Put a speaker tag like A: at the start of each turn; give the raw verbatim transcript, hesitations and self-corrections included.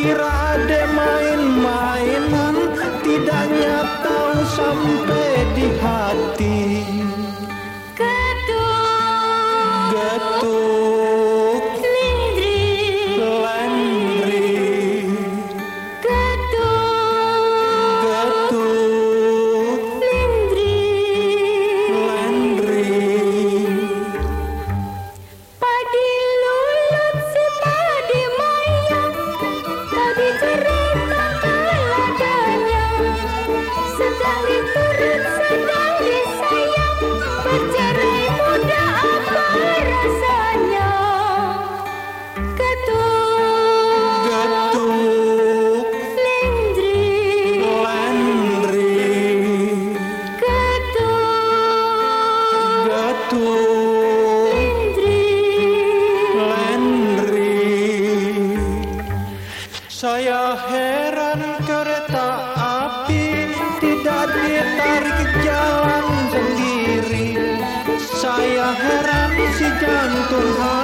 A: kira ade main-mainan, tidaknya tahu sampai di hati.
B: Getuk,
A: Getuk,
B: lindri,
A: lendri,
B: getuk,
A: getuk,
B: lindri,
A: lendri.
B: padi lulut si padi mayang, tadi cerita keladanya, sedang diturut sedang disayang, bercerai muda apa rasanya. Getuk,
A: Getuk,
B: lindri,
A: lendri,
B: getuk,
A: getuk,
B: lindri.
A: lendri. Saya heran kereta api tidak ditarik jalan sendiri. Saya heran si jantung hati